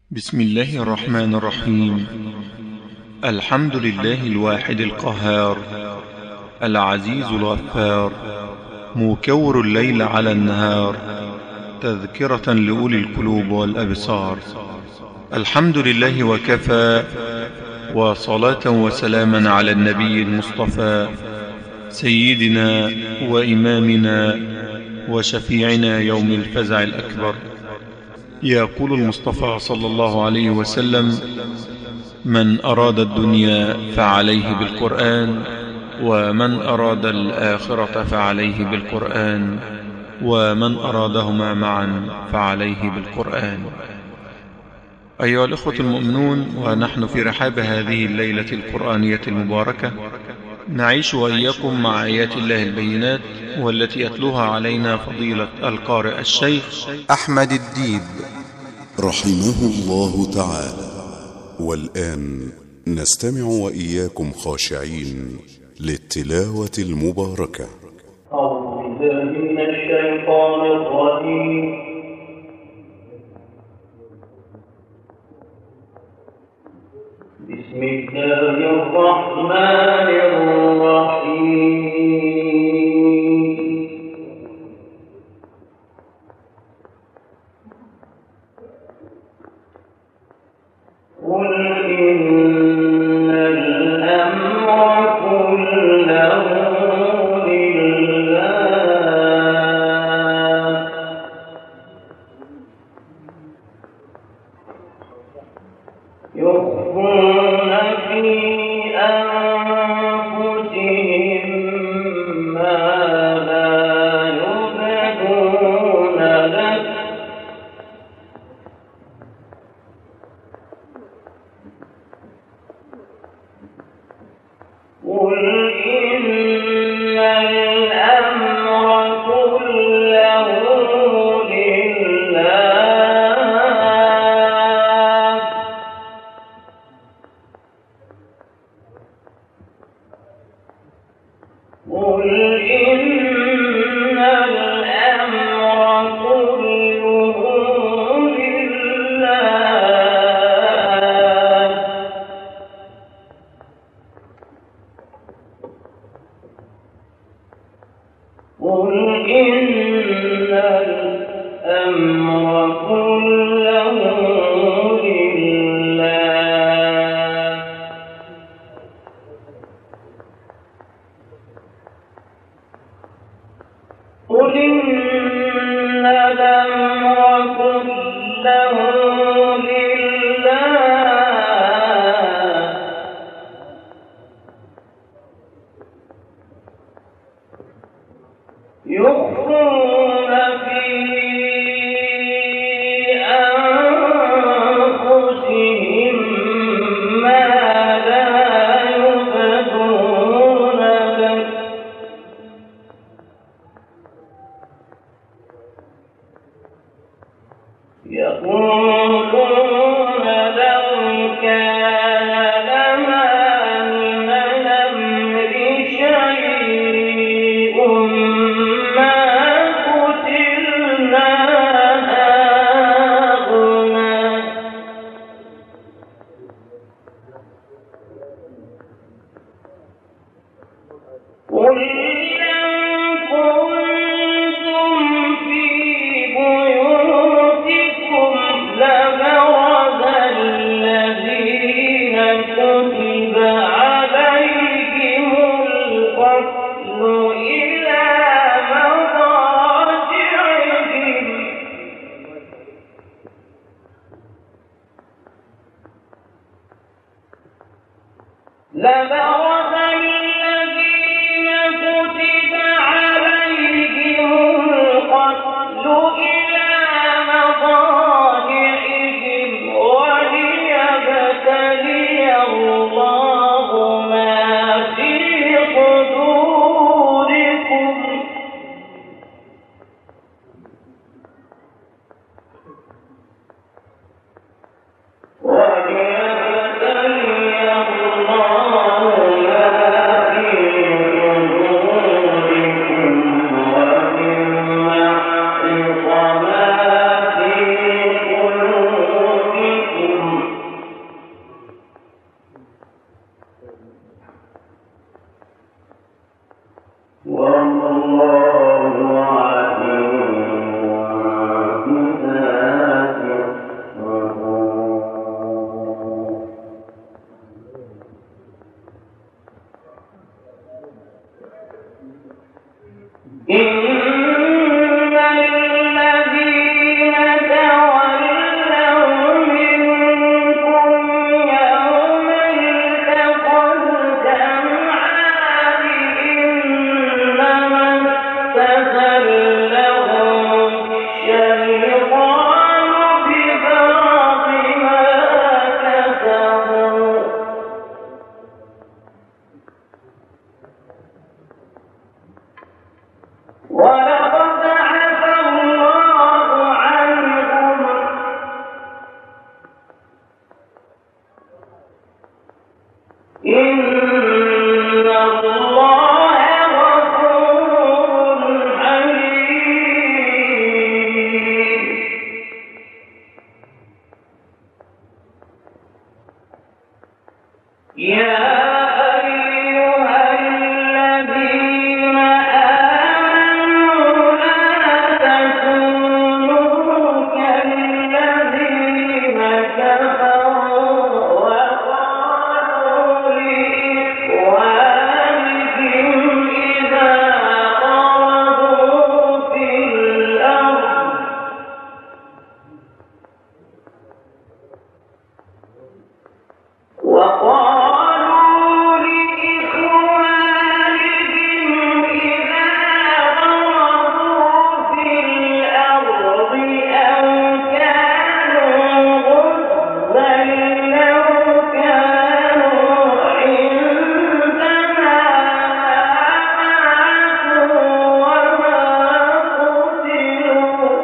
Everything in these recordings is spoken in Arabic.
بسم الله الرحمن الرحيم. الحمد لله الواحد القهار، العزيز الغفار، مكور الليل على النهار، تذكرة لأولي القلوب والأبصار. الحمد لله وكفى، وصلاة وسلاما على النبي المصطفى، سيدنا وإمامنا وشفيعنا يوم الفزع الأكبر. يقول المصطفى صلى الله عليه وسلم: من أراد الدنيا فعليه بالقرآن، ومن أراد الآخرة فعليه بالقرآن، ومن أرادهما معا فعليه بالقرآن. أيها الإخوة المؤمنون، ونحن في رحاب هذه الليلة القرآنية المباركة، نعيش وإياكم مع آيات الله البينات، والتي يتلوها علينا فضيلة القارئ الشيخ أحمد الديب رحمه الله تعالى. والآن نستمع وإياكم خاشعين للتلاوة المباركة. أعوذ بالله من الشيطان الرجيم. بسم الله الرحمن الرحيم. قل إن الأمر كله لله يخفون في أنفسهم ما لا يبدون لك قل إن الأمر كله لله قل إن الأمر كله لله قل إن الأمر كله لله قل إن الأمر كله لله يخفون في أنفسهم ما لا يبدون لك يقولون لو كان لنا من الأمر شيء ما قتلنا هاهنا قل إن كنتم في بيوتكم لبرز الذين كتب عليهم القتل إلى مضاجعهم لبرز الذين كتب عليهم القتل إلى مضاجعهم وليبتلي الله ما في صدوركم وليبتلي الله ما إِنَّ اللَّهَ غَفُورٌ حَلِيمٌ. يَا أَيُّهَا الَّذِينَ آمَنُوا لَا تَكُونُوا كَالَّذِينَ كَفَرُوا وَقَالُوا لِإِخْوَانِهِمْ إِذَا ضَرَبُوا فِي الْأَرْضِ أَوْ كَانُوا غُزًّى لَّوْ كَانُوا عِندَنَا مَاتُوا وَمَا قُتِلُوا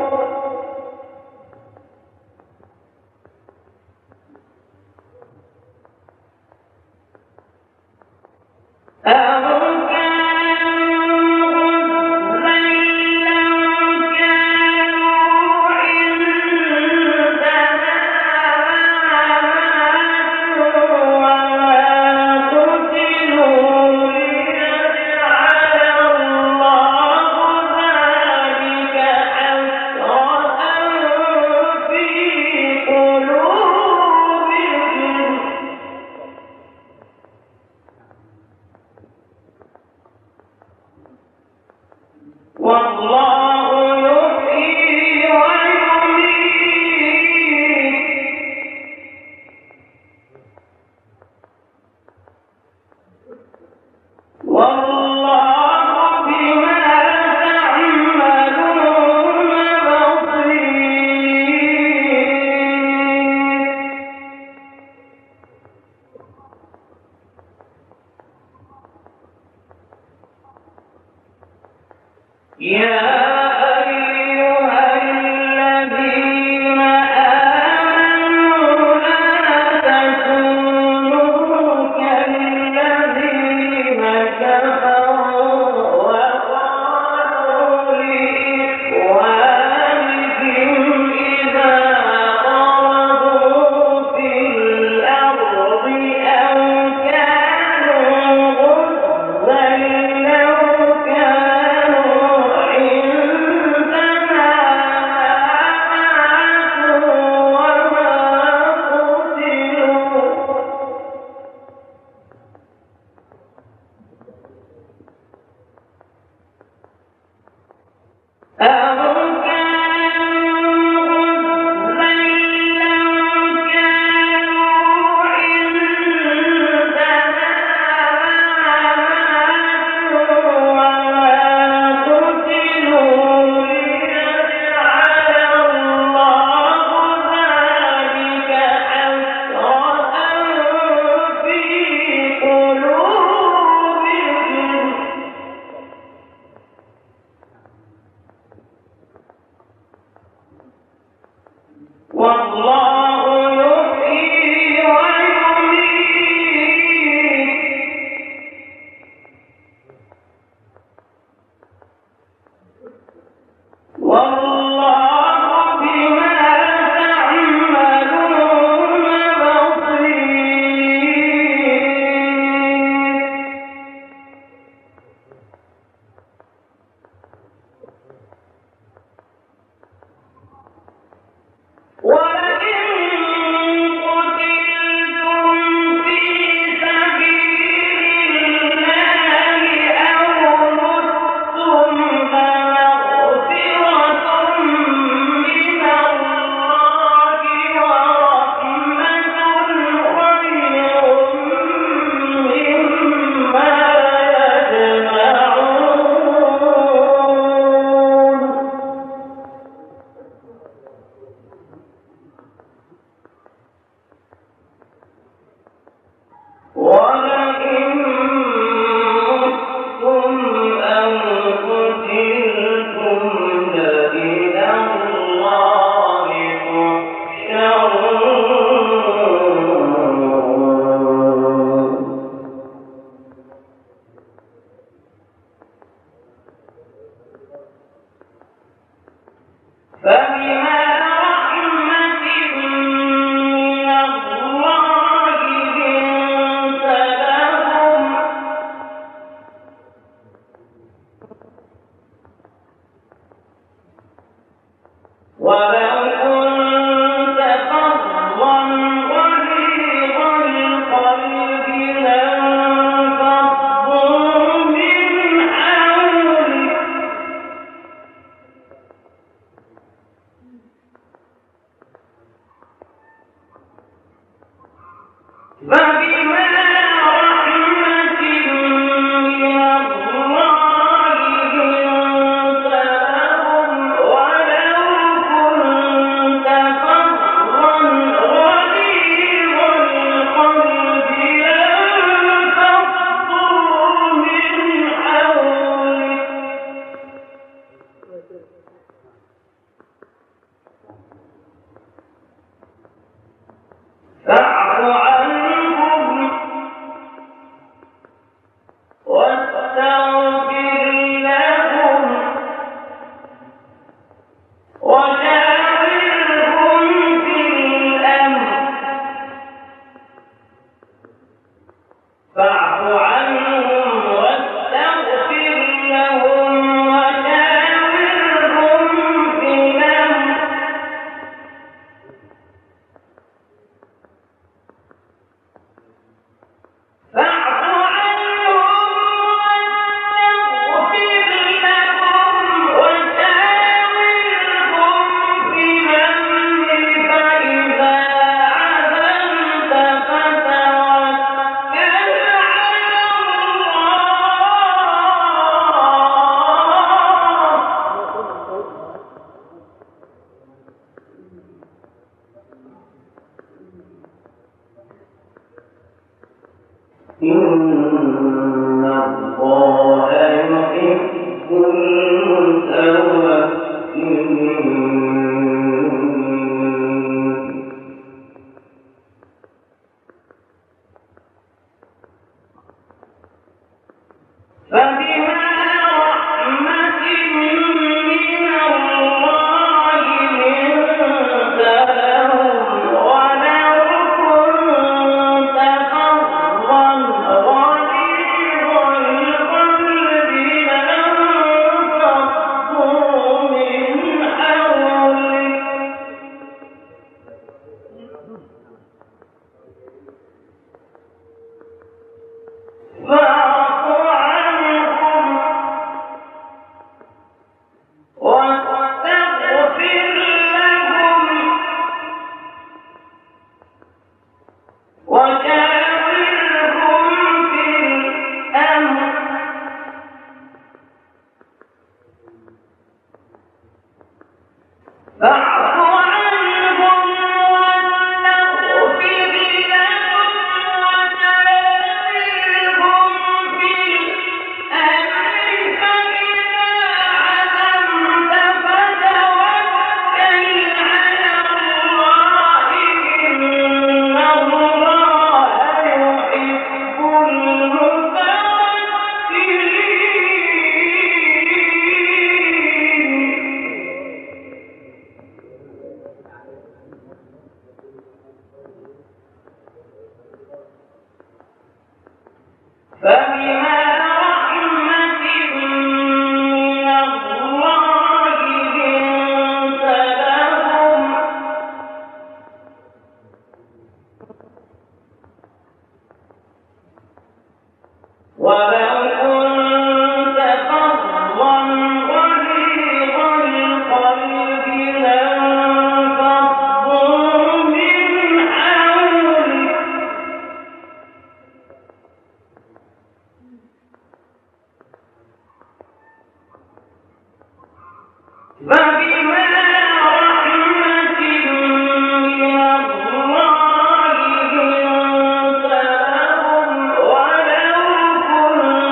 والله يحيي ويميت والله بما تعملون بصير. يا أيها الذين آمنوا لا تكونوا كالذين كفروا وقالوا لإخوانهم إذا ضربوا في الأرض أو كانوا غزًّى لو كانوا عندنا ولو كنت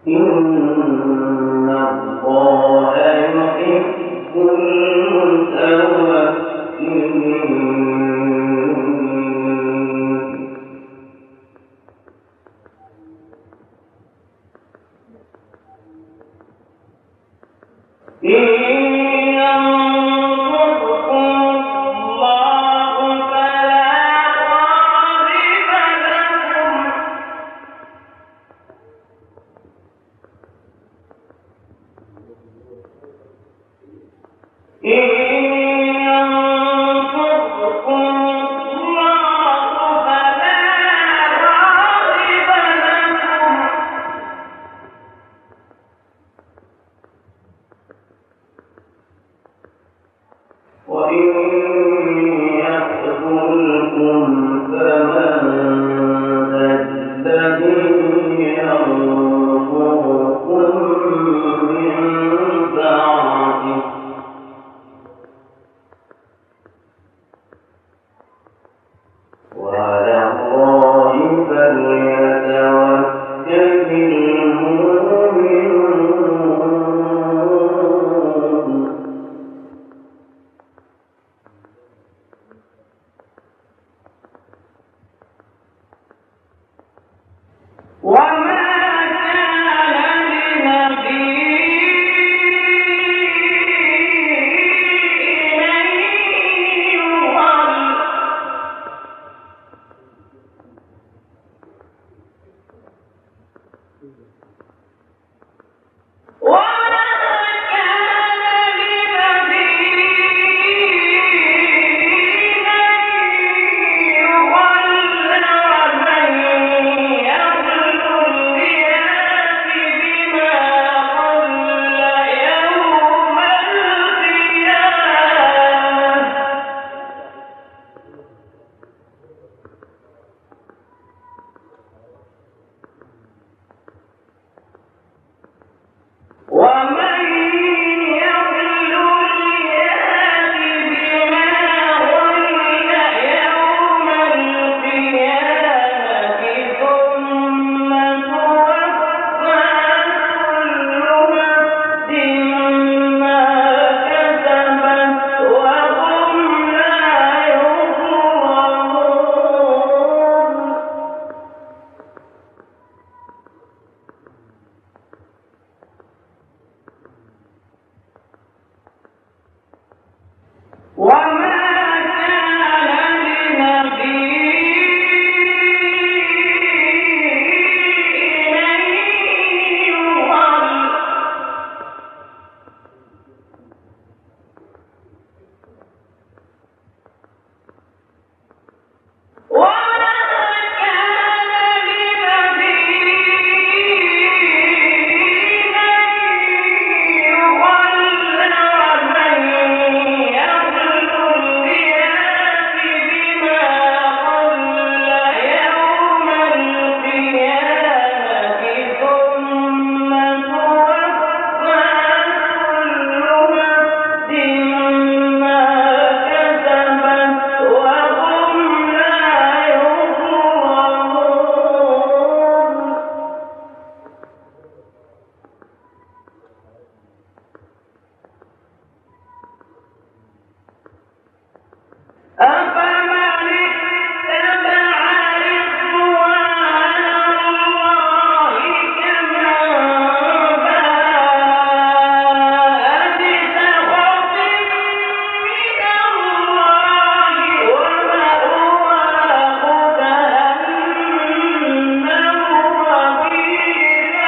إن الله يحب المتوكلين. إن ينصركم الله فلا غالب لكم إن ينصركم الله فلا غالب لكم وإن يخذلكم فمن ذا الذي ينصركم من بعده وعلى الله فليتوكل المؤمنون. وما كان لنبي أن يغل وما كان لنبي أن يغل ومن يغل ليأت بما غل يوم القيامة ومن يغل ليأت بما غل يوم القيامة ثم توفى كل نفس ما كسبت وهم لا يظلمون. وما كان لنبي أن يغل وما كان لنبي أن يغل ومن يغل ليأت بما غل يوم القيامة ثم توفى كل نفس ما كسبت وهم لا يظلمون. أفمن اتبع رضوان الله كمن باء بسخط من الله ومأواه جهنم وبئس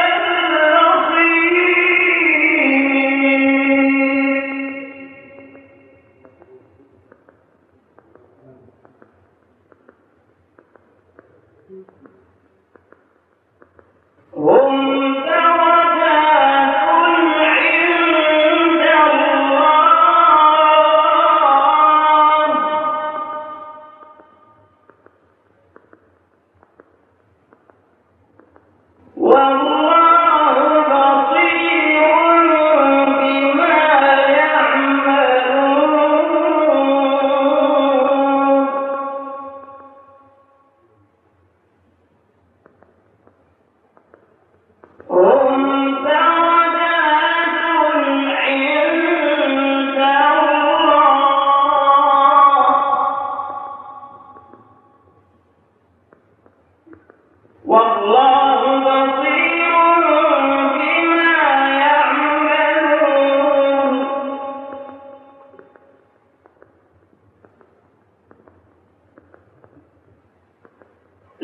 المصير. هم درجات عند الله والله بصير بما يعملون.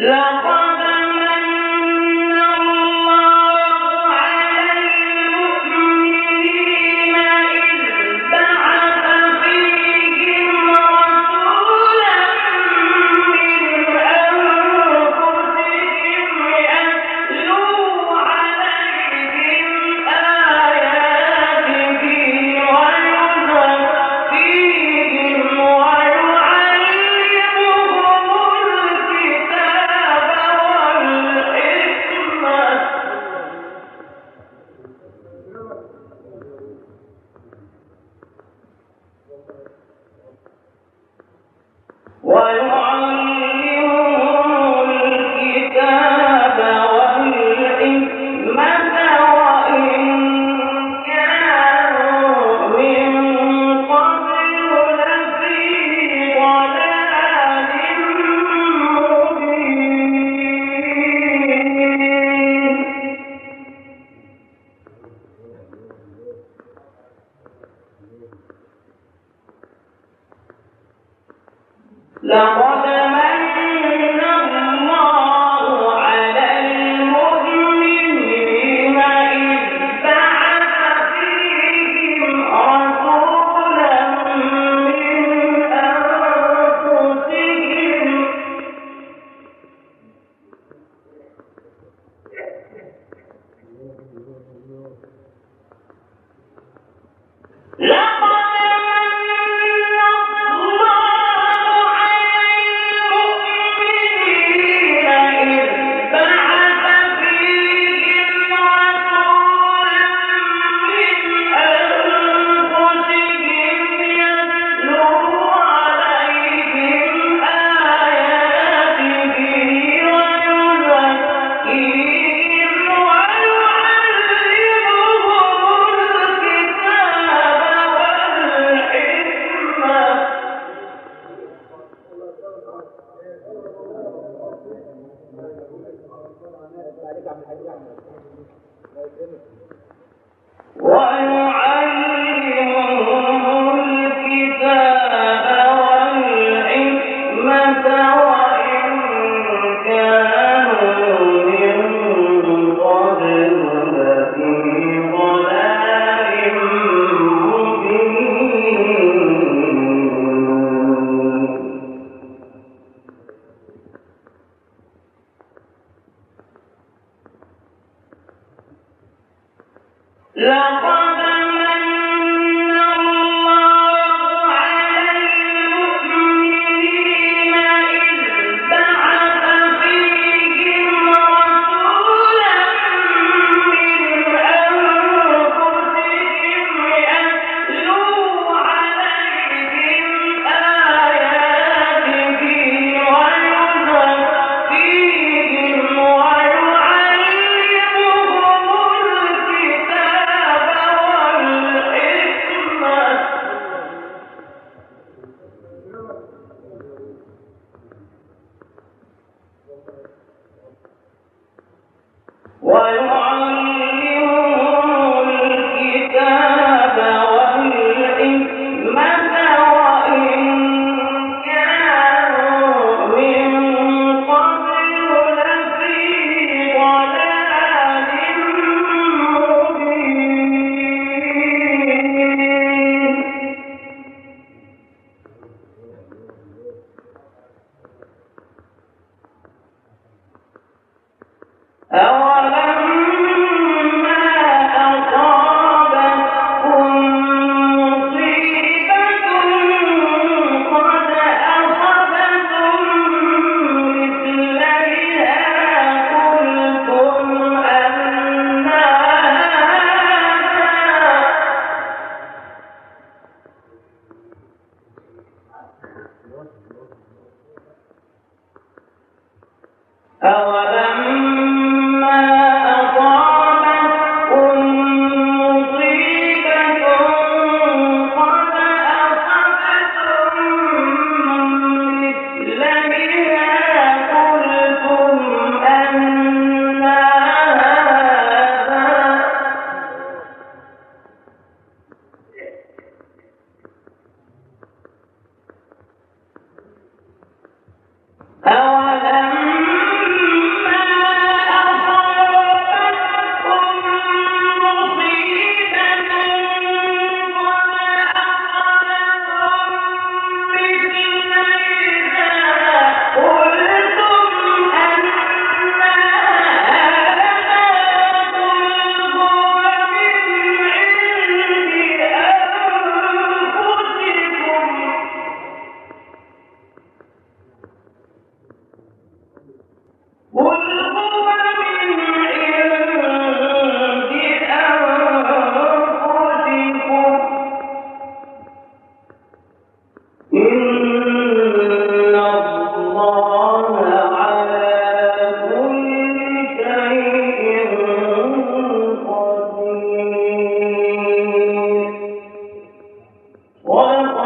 أولم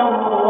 الله